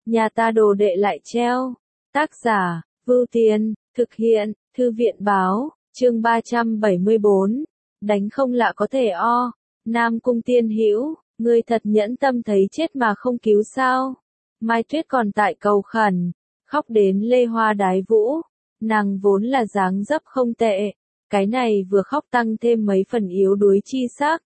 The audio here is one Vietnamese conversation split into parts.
nhà ta đồ đệ lại treo. Tác giả, Vưu Tiên, thực hiện, Thư viện báo, chương 374, đánh không lạ có thể o. Nam Cung Tiên Hữu, ngươi thật nhẫn tâm thấy chết mà không cứu sao? Mai Tuyết còn tại cầu khẩn, khóc đến lê hoa đái vũ. Nàng vốn là dáng dấp không tệ, cái này vừa khóc tăng thêm mấy phần yếu đuối chi sắc,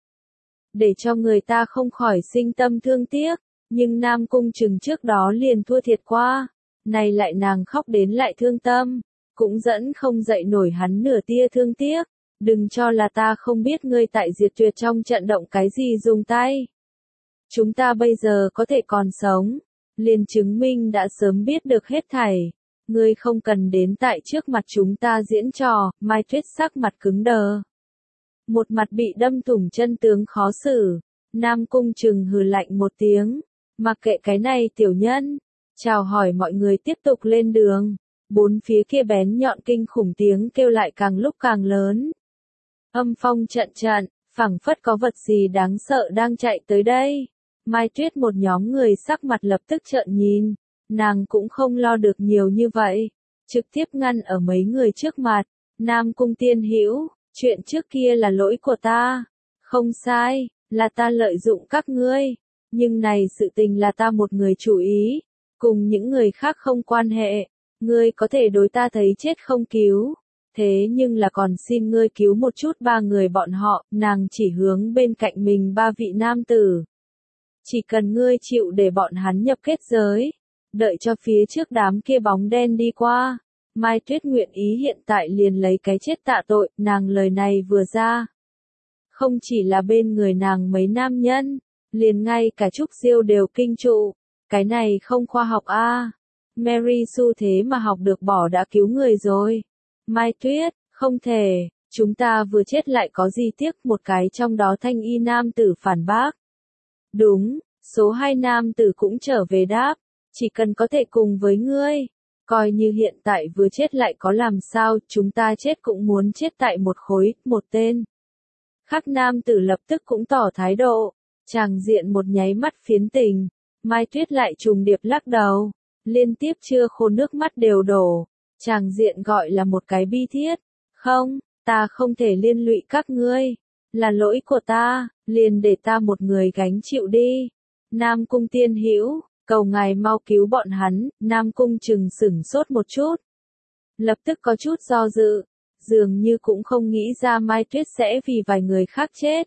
để cho người ta không khỏi sinh tâm thương tiếc. Nhưng Nam Cung Trừng trước đó liền thua thiệt qua, này lại nàng khóc đến lại thương tâm, cũng dẫn không dậy nổi hắn nửa tia thương tiếc. Đừng cho là ta không biết ngươi tại diệt tuyệt trong trận động cái gì dùng tay. Chúng ta bây giờ có thể còn sống, liền chứng minh đã sớm biết được hết thảy. Ngươi không cần đến tại trước mặt chúng ta diễn trò. Mai Tuyết sắc mặt cứng đờ, một mặt bị đâm thủng chân tướng khó xử. Nam Cung Trừng hừ lạnh một tiếng, mặc kệ cái này tiểu nhân, chào hỏi mọi người tiếp tục lên đường. Bốn phía kia bén nhọn kinh khủng tiếng kêu lại càng lúc càng lớn. Âm phong trận trận, phảng phất có vật gì đáng sợ đang chạy tới đây. Mai Tuyết một nhóm người sắc mặt lập tức trợn nhìn, nàng cũng không lo được nhiều như vậy, trực tiếp ngăn ở mấy người trước mặt. Nam Cung Tiên Hữu, chuyện trước kia là lỗi của ta, không sai, là ta lợi dụng các ngươi, nhưng này sự tình là ta một người chủ ý, cùng những người khác không quan hệ. Ngươi có thể đối ta thấy chết không cứu, thế nhưng là còn xin ngươi cứu một chút ba người bọn họ. Nàng chỉ hướng bên cạnh mình ba vị nam tử. Chỉ cần ngươi chịu để bọn hắn nhập kết giới, đợi cho phía trước đám kia bóng đen đi qua, Mai Tuyết nguyện ý hiện tại liền lấy cái chết tạ tội. Nàng lời này vừa ra, không chỉ là bên người nàng mấy nam nhân, liền ngay cả Trúc Diêu đều kinh trụ. Cái này không khoa học a. Mary Sue thế mà học được bỏ đã cứu người rồi. Mai Tuyết, không thể, chúng ta vừa chết lại có gì tiếc. Một cái trong đó thanh y nam tử phản bác. Đúng, số 2 nam tử cũng trở về đáp, chỉ cần có thể cùng với ngươi, coi như hiện tại vừa chết lại có làm sao, chúng ta chết cũng muốn chết tại một khối. Một tên khác nam tử lập tức cũng tỏ thái độ, tràng diện một nháy mắt phiến tình. Mai Tuyết lại trùng điệp lắc đầu, liên tiếp chưa khô nước mắt đều đổ, tràng diện gọi là một cái bi thiết. Không, ta không thể liên lụy các ngươi, là lỗi của ta, liền để ta một người gánh chịu đi. Nam Cung Tiên Hữu, cầu ngài mau cứu bọn hắn. Nam Cung Trừng sửng sốt một chút, lập tức có chút do dự, dường như cũng không nghĩ ra Mai Tuyết sẽ vì vài người khác chết.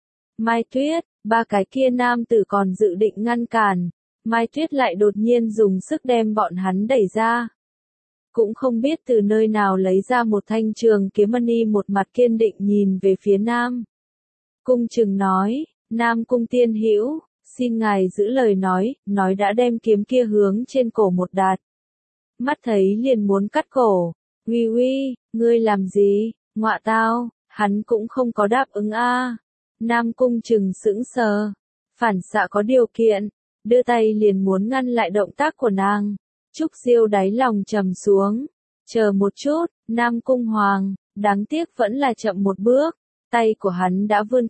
Mai Tuyết, ba cái kia nam tử còn dự định ngăn cản, Mai Tuyết lại đột nhiên dùng sức đem bọn hắn đẩy ra. Cũng không biết từ nơi nào lấy ra một thanh trường kiếm mani, một mặt kiên định nhìn về phía Nam Cung Trừng nói, Nam Cung Tiên Hữu, xin ngài giữ lời nói đã đem kiếm kia hướng trên cổ một đạt. Mắt thấy liền muốn cắt cổ. Uy uy, ngươi làm gì, ngọa tao, hắn cũng không có đáp ứng a. Nam Cung Trừng sững sờ, phản xạ có điều kiện, đưa tay liền muốn ngăn lại động tác của nàng. Trúc Diêu đáy lòng trầm xuống, chờ một chút. Nam Cung Hoàng, đáng tiếc vẫn là chậm một bước, tay của hắn đã vươn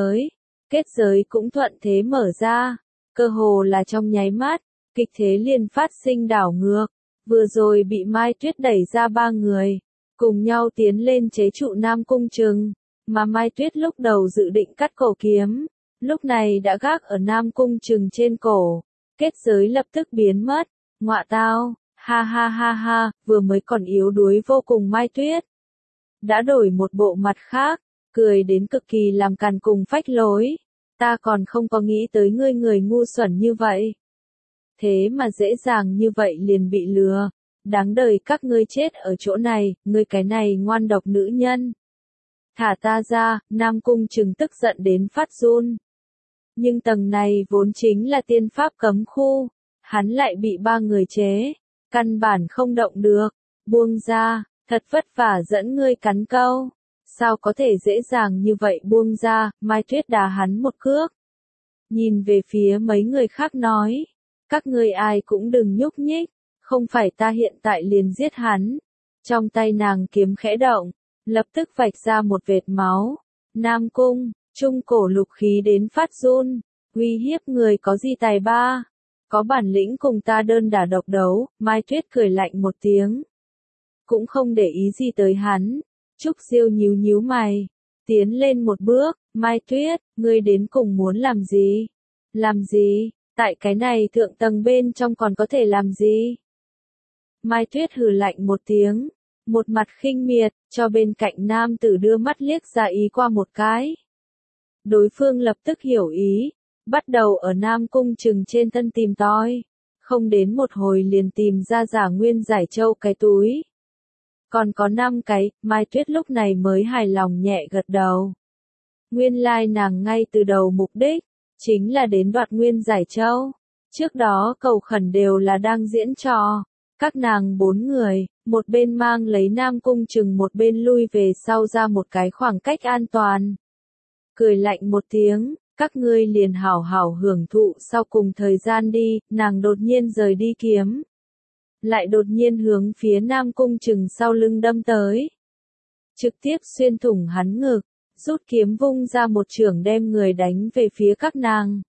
kết giới cũng thuận thế mở ra, cơ hồ là trong nháy mắt, kịch thế liền phát sinh đảo ngược. Vừa rồi bị Mai Tuyết đẩy ra ba người, cùng nhau tiến lên chế trụ Nam Cung Trừng, mà Mai Tuyết lúc đầu dự định cắt cổ kiếm, lúc này đã gác ở Nam Cung Trừng trên cổ, kết giới lập tức biến mất. Ngọa tao, ha ha ha ha, vừa mới còn yếu đuối vô cùng Mai Tuyết đã đổi một bộ mặt khác, cười đến cực kỳ làm càn cùng phách lối. Ta còn không có nghĩ tới ngươi người ngu xuẩn như vậy, thế mà dễ dàng như vậy liền bị lừa. Đáng đời các ngươi chết ở chỗ này, ngươi cái này ngoan độc nữ nhân. Thả ta ra. Nam Cung Trừng tức giận đến phát run. Nhưng tầng này vốn chính là tiên pháp cấm khu, hắn lại bị ba người chế, căn bản không động được. Buông ra, thật vất vả dẫn ngươi cắn câu, sao có thể dễ dàng như vậy buông ra. Mai Tuyết đá hắn một cước, nhìn về phía mấy người khác nói, các ngươi ai cũng đừng nhúc nhích, không phải ta hiện tại liền giết hắn. Trong tay nàng kiếm khẽ động, lập tức vạch ra một vệt máu. Nam Cung, trung cổ lục khí đến phát run, uy hiếp người có gì tài ba, Có bản lĩnh cùng ta đơn đả độc đấu, Mai Tuyết cười lạnh một tiếng. Cũng không để ý gì tới hắn. Trúc Diêu nhíu nhíu mày. Tiến lên một bước, Mai Tuyết, ngươi đến cùng muốn làm gì? Làm gì? Tại cái này thượng tầng bên trong còn có thể làm gì? Mai Tuyết hừ lạnh một tiếng. Một mặt khinh miệt, cho bên cạnh nam tử đưa mắt liếc ra ý qua một cái. Đối phương lập tức hiểu ý. Bắt đầu ở Nam Cung Trừng trên thân tìm tòi. Không đến một hồi liền tìm ra Giả Nguyên Giải Châu cái túi. Còn có 5 cái, Mai Tuyết lúc này mới hài lòng nhẹ gật đầu. Nguyên lai nàng ngay từ đầu mục đích, chính là đến đoạt Nguyên Giải Châu. Trước đó cầu khẩn đều là đang diễn trò. Các nàng 4 người, một bên mang lấy Nam Cung Trừng một bên lui về sau ra một cái khoảng cách an toàn. Cười lạnh một tiếng. Các ngươi liền hảo hảo hưởng thụ sau cùng thời gian đi, nàng đột nhiên rời đi kiếm. Lại đột nhiên hướng phía Nam Cung Trừng sau lưng đâm tới. Trực tiếp xuyên thủng hắn ngực, rút kiếm vung ra một chưởng đem người đánh về phía các nàng.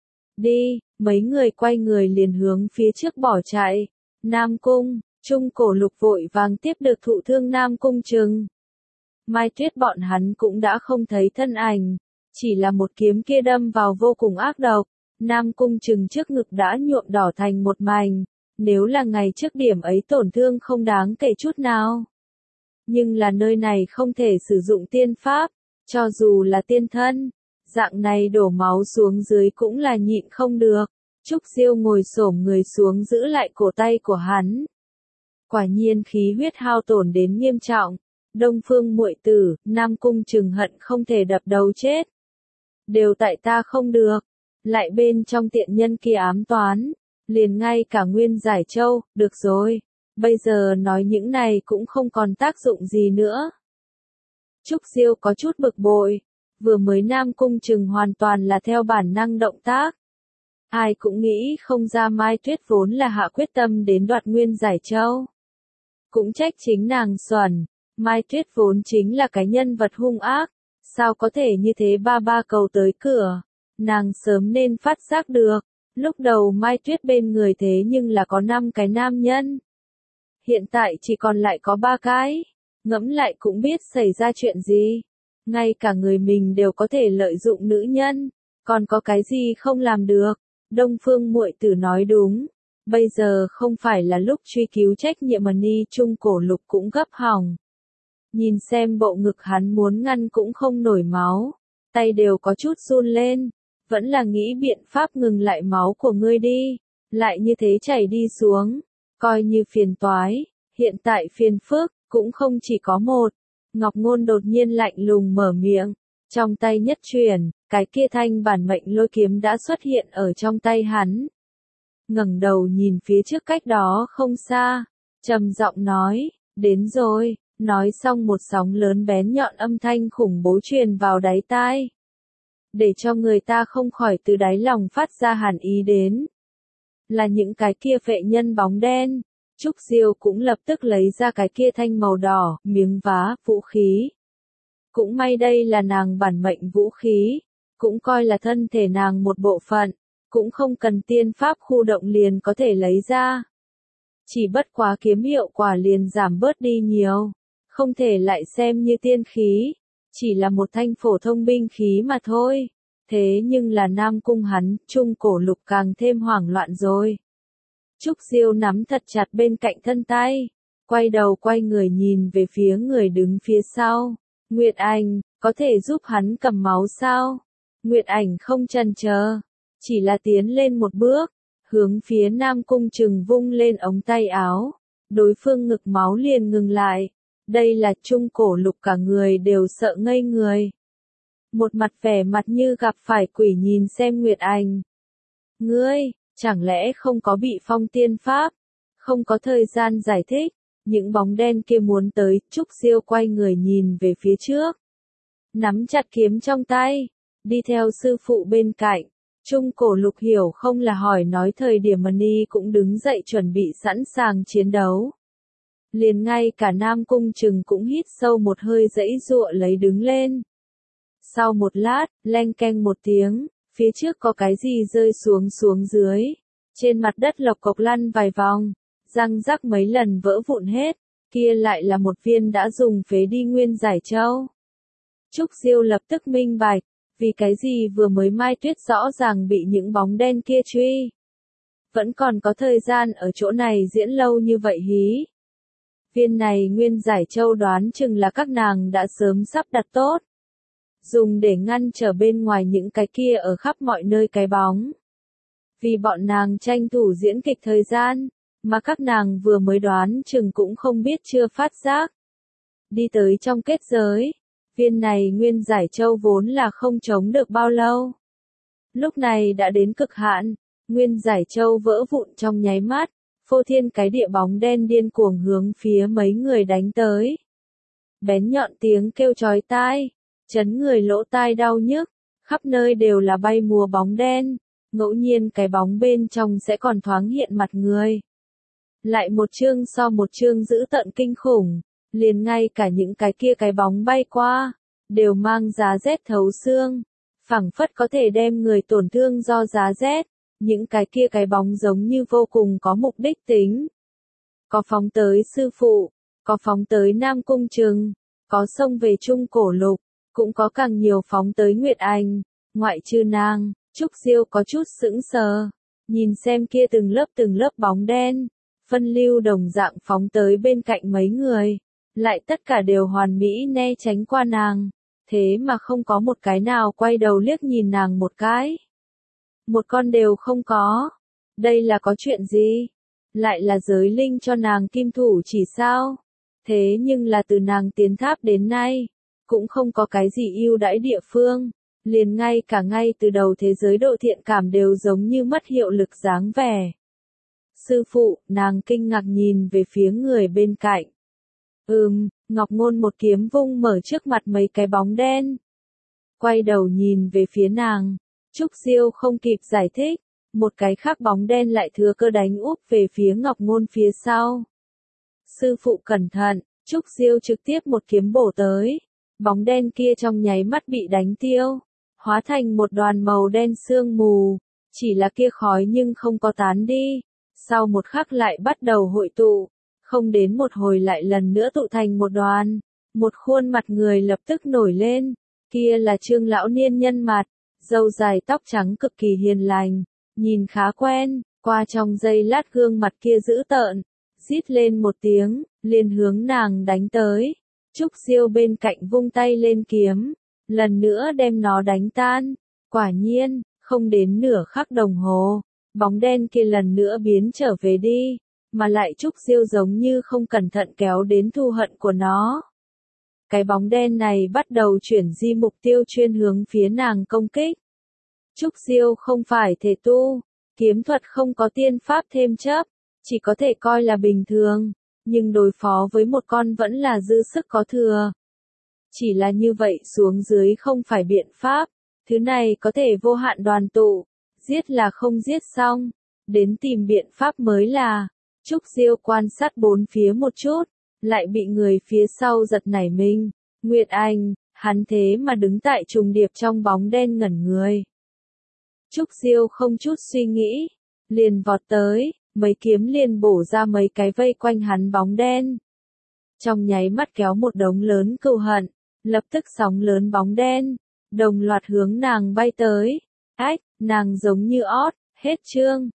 Đi, mấy người quay người liền hướng phía trước bỏ chạy. Nam Cung, Trung Cổ Lục vội vàng tiếp được thụ thương Nam Cung Trừng. Mai Tuyết bọn hắn cũng đã không thấy thân ảnh. Chỉ là một kiếm kia đâm vào vô cùng ác độc, Nam Cung Trừng trước ngực đã nhuộm đỏ thành một mảnh, nếu là ngày trước điểm ấy tổn thương không đáng kể chút nào. Nhưng là nơi này không thể sử dụng tiên pháp, cho dù là tiên thân, dạng này đổ máu xuống dưới cũng là nhịn không được. Trúc Diêu ngồi xổm người xuống giữ lại cổ tay của hắn. Quả nhiên khí huyết hao tổn đến nghiêm trọng, Đông Phương muội tử, Nam Cung Trừng hận không thể đập đầu chết. Đều tại ta không được, lại bên trong tiện nhân kia ám toán, liền ngay cả Nguyên Giải Châu, được rồi, bây giờ nói những này cũng không còn tác dụng gì nữa. Trúc Diêu có chút bực bội, vừa mới Nam Cung Trừng hoàn toàn là theo bản năng động tác. Ai cũng nghĩ không ra Mai Tuyết vốn là hạ quyết tâm đến đoạt Nguyên Giải Châu. Cũng trách chính nàng xuẩn, Mai Tuyết vốn chính là cái nhân vật hung ác. Sao có thể như thế ba cầu tới cửa, nàng sớm nên phát giác được, lúc đầu Mai Tuyết bên người thế nhưng là có 5 cái nam nhân. Hiện tại chỉ còn lại có 3 cái, ngẫm lại cũng biết xảy ra chuyện gì. Ngay cả người mình đều có thể lợi dụng nữ nhân, còn có cái gì không làm được. Đông Phương muội tử nói đúng, bây giờ không phải là lúc truy cứu trách nhiệm mà Ni Trung Cổ Lục cũng gấp hỏng. Nhìn xem bộ ngực hắn muốn ngăn cũng không nổi máu, tay đều có chút run lên, vẫn là nghĩ biện pháp ngừng lại máu của ngươi đi, lại như thế chảy đi xuống, coi như phiền toái, hiện tại phiền phức, cũng không chỉ có một. Ngọc Ngôn đột nhiên lạnh lùng mở miệng, trong tay nhất chuyển, cái kia thanh bản mệnh lôi kiếm đã xuất hiện ở trong tay hắn. Ngẩng đầu nhìn phía trước cách đó không xa, trầm giọng nói, đến rồi. Nói xong một sóng lớn bén nhọn âm thanh khủng bố truyền vào đáy tai. Để cho người ta không khỏi từ đáy lòng phát ra hàn ý đến. Là những cái kia phệ nhân bóng đen. Trúc Diêu cũng lập tức lấy ra cái kia thanh màu đỏ, miếng vá, vũ khí. Cũng may đây là nàng bản mệnh vũ khí. Cũng coi là thân thể nàng một bộ phận. Cũng không cần tiên pháp khu động liền có thể lấy ra. Chỉ bất quá kiếm hiệu quả liền giảm bớt đi nhiều. Không thể lại xem như tiên khí, chỉ là một thanh phổ thông binh khí mà thôi. Thế nhưng là Nam Cung hắn, Trung Cổ Lục càng thêm hoảng loạn rồi. Trúc Diêu nắm thật chặt bên cạnh thân tay, quay đầu quay người nhìn về phía người đứng phía sau. Nguyệt Ảnh, có thể giúp hắn cầm máu sao? Nguyệt Ảnh không chần chờ, chỉ là tiến lên một bước, hướng phía Nam Cung Trừng vung lên ống tay áo. Đối phương ngực máu liền ngừng lại. Đây là Trung Cổ Lục cả người đều sợ ngây người. Một mặt vẻ mặt như gặp phải quỷ nhìn xem Nguyệt Ảnh. Ngươi, chẳng lẽ không có bị phong tiên pháp? Không có thời gian giải thích. Những bóng đen kia muốn tới, Trúc Diêu quay người nhìn về phía trước. Nắm chặt kiếm trong tay, đi theo sư phụ bên cạnh. Trung Cổ Lục hiểu không là hỏi nói thời điểm Ni cũng đứng dậy chuẩn bị sẵn sàng chiến đấu. Liền ngay cả Nam Cung Trừng cũng hít sâu một hơi dãy giụa lấy đứng lên. Sau một lát, leng keng một tiếng, phía trước có cái gì rơi xuống dưới. Trên mặt đất lộc cộc lăn vài vòng, răng rắc mấy lần vỡ vụn hết, kia lại là một viên đã dùng phế đi nguyên giải châu. Trúc Diêu lập tức minh bạch, vì cái gì vừa mới Mai Tuyết rõ ràng bị những bóng đen kia truy. Vẫn còn có thời gian ở chỗ này diễn lâu như vậy hí. Viên này nguyên giải châu đoán chừng là các nàng đã sớm sắp đặt tốt. Dùng để ngăn trở bên ngoài những cái kia ở khắp mọi nơi cái bóng. Vì bọn nàng tranh thủ diễn kịch thời gian, mà các nàng vừa mới đoán chừng cũng không biết chưa phát giác. Đi tới trong kết giới, viên này nguyên giải châu vốn là không chống được bao lâu. Lúc này đã đến cực hạn, nguyên giải châu vỡ vụn trong nháy mắt, phô thiên cái địa bóng đen điên cuồng hướng phía mấy người đánh tới. Bén nhọn tiếng kêu chói tai, chấn người lỗ tai đau nhức, khắp nơi đều là bay mùa bóng đen, ngẫu nhiên cái bóng bên trong sẽ còn thoáng hiện mặt người. Lại một chương so một chương dữ tợn kinh khủng, liền ngay cả những cái kia cái bóng bay qua, đều mang giá rét thấu xương, phảng phất có thể đem người tổn thương do giá rét, những cái kia cái bóng giống như vô cùng có mục đích tính. Có phóng tới sư phụ, có phóng tới Nam Cung Trừng, có xông về Trung Cổ Lục, cũng có càng nhiều phóng tới Nguyệt Anh, ngoại trừ nàng. Trúc Diêu có chút sững sờ, nhìn xem kia từng lớp bóng đen, phân lưu đồng dạng phóng tới bên cạnh mấy người, lại tất cả đều hoàn mỹ né tránh qua nàng, thế mà không có một cái nào quay đầu liếc nhìn nàng một cái. Một con đều không có. Đây là có chuyện gì? Lại là giới linh cho nàng kim thủ chỉ sao? Thế nhưng là từ nàng tiến tháp đến nay, cũng không có cái gì ưu đãi địa phương. Liền ngay cả ngay từ đầu thế giới độ thiện cảm đều giống như mất hiệu lực dáng vẻ. Sư phụ, nàng kinh ngạc nhìn về phía người bên cạnh. Ngọc Ngôn một kiếm vung mở trước mặt mấy cái bóng đen. Quay đầu nhìn về phía nàng, Trúc Diêu không kịp giải thích, một cái khác bóng đen lại thừa cơ đánh úp về phía Ngọc Ngôn phía sau. Sư phụ cẩn thận, Trúc Diêu trực tiếp một kiếm bổ tới, bóng đen kia trong nháy mắt bị đánh tiêu. Hóa thành một đoàn màu đen sương mù, chỉ là kia khói nhưng không có tán đi, sau một khắc lại bắt đầu hội tụ, không đến một hồi lại lần nữa tụ thành một đoàn, một khuôn mặt người lập tức nổi lên, kia là Trương lão niên nhân mặt, râu dài tóc trắng cực kỳ hiền lành, nhìn khá quen, qua trong giây lát gương mặt kia dữ tợn, rít lên một tiếng, liền hướng nàng đánh tới, Trúc Diêu bên cạnh vung tay lên kiếm. Lần nữa đem nó đánh tan, quả nhiên, không đến nửa khắc đồng hồ, bóng đen kia lần nữa biến trở về đi, mà lại Trúc Diêu giống như không cẩn thận kéo đến thù hận của nó. Cái bóng đen này bắt đầu chuyển di mục tiêu chuyên hướng phía nàng công kích. Trúc Diêu không phải thể tu, kiếm thuật không có tiên pháp thêm chấp, chỉ có thể coi là bình thường, nhưng đối phó với một con vẫn là dư sức có thừa. Chỉ là như vậy xuống dưới không phải biện pháp, thứ này có thể vô hạn đoàn tụ, giết là không giết xong, đến tìm biện pháp mới là. Trúc Diêu quan sát bốn phía một chút, lại bị người phía sau giật nảy mình, Nguyệt Anh, hắn thế mà đứng tại trùng điệp trong bóng đen ngẩn người. Trúc Diêu không chút suy nghĩ, liền vọt tới, mấy kiếm liền bổ ra mấy cái vây quanh hắn bóng đen. Trong nháy mắt kéo một đống lớn cừu hận. Lập tức sóng lớn bóng đen, đồng loạt hướng nàng bay tới. Ách, nàng giống như ót, hết chương.